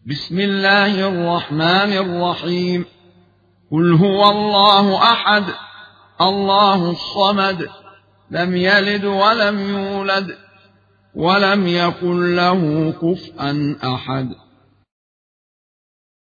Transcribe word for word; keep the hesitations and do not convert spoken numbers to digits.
بسم الله الرحمن الرحيم. قل هو الله أحد الله الصمد لم يلد ولم يولد ولم يكن له كفوا أحد.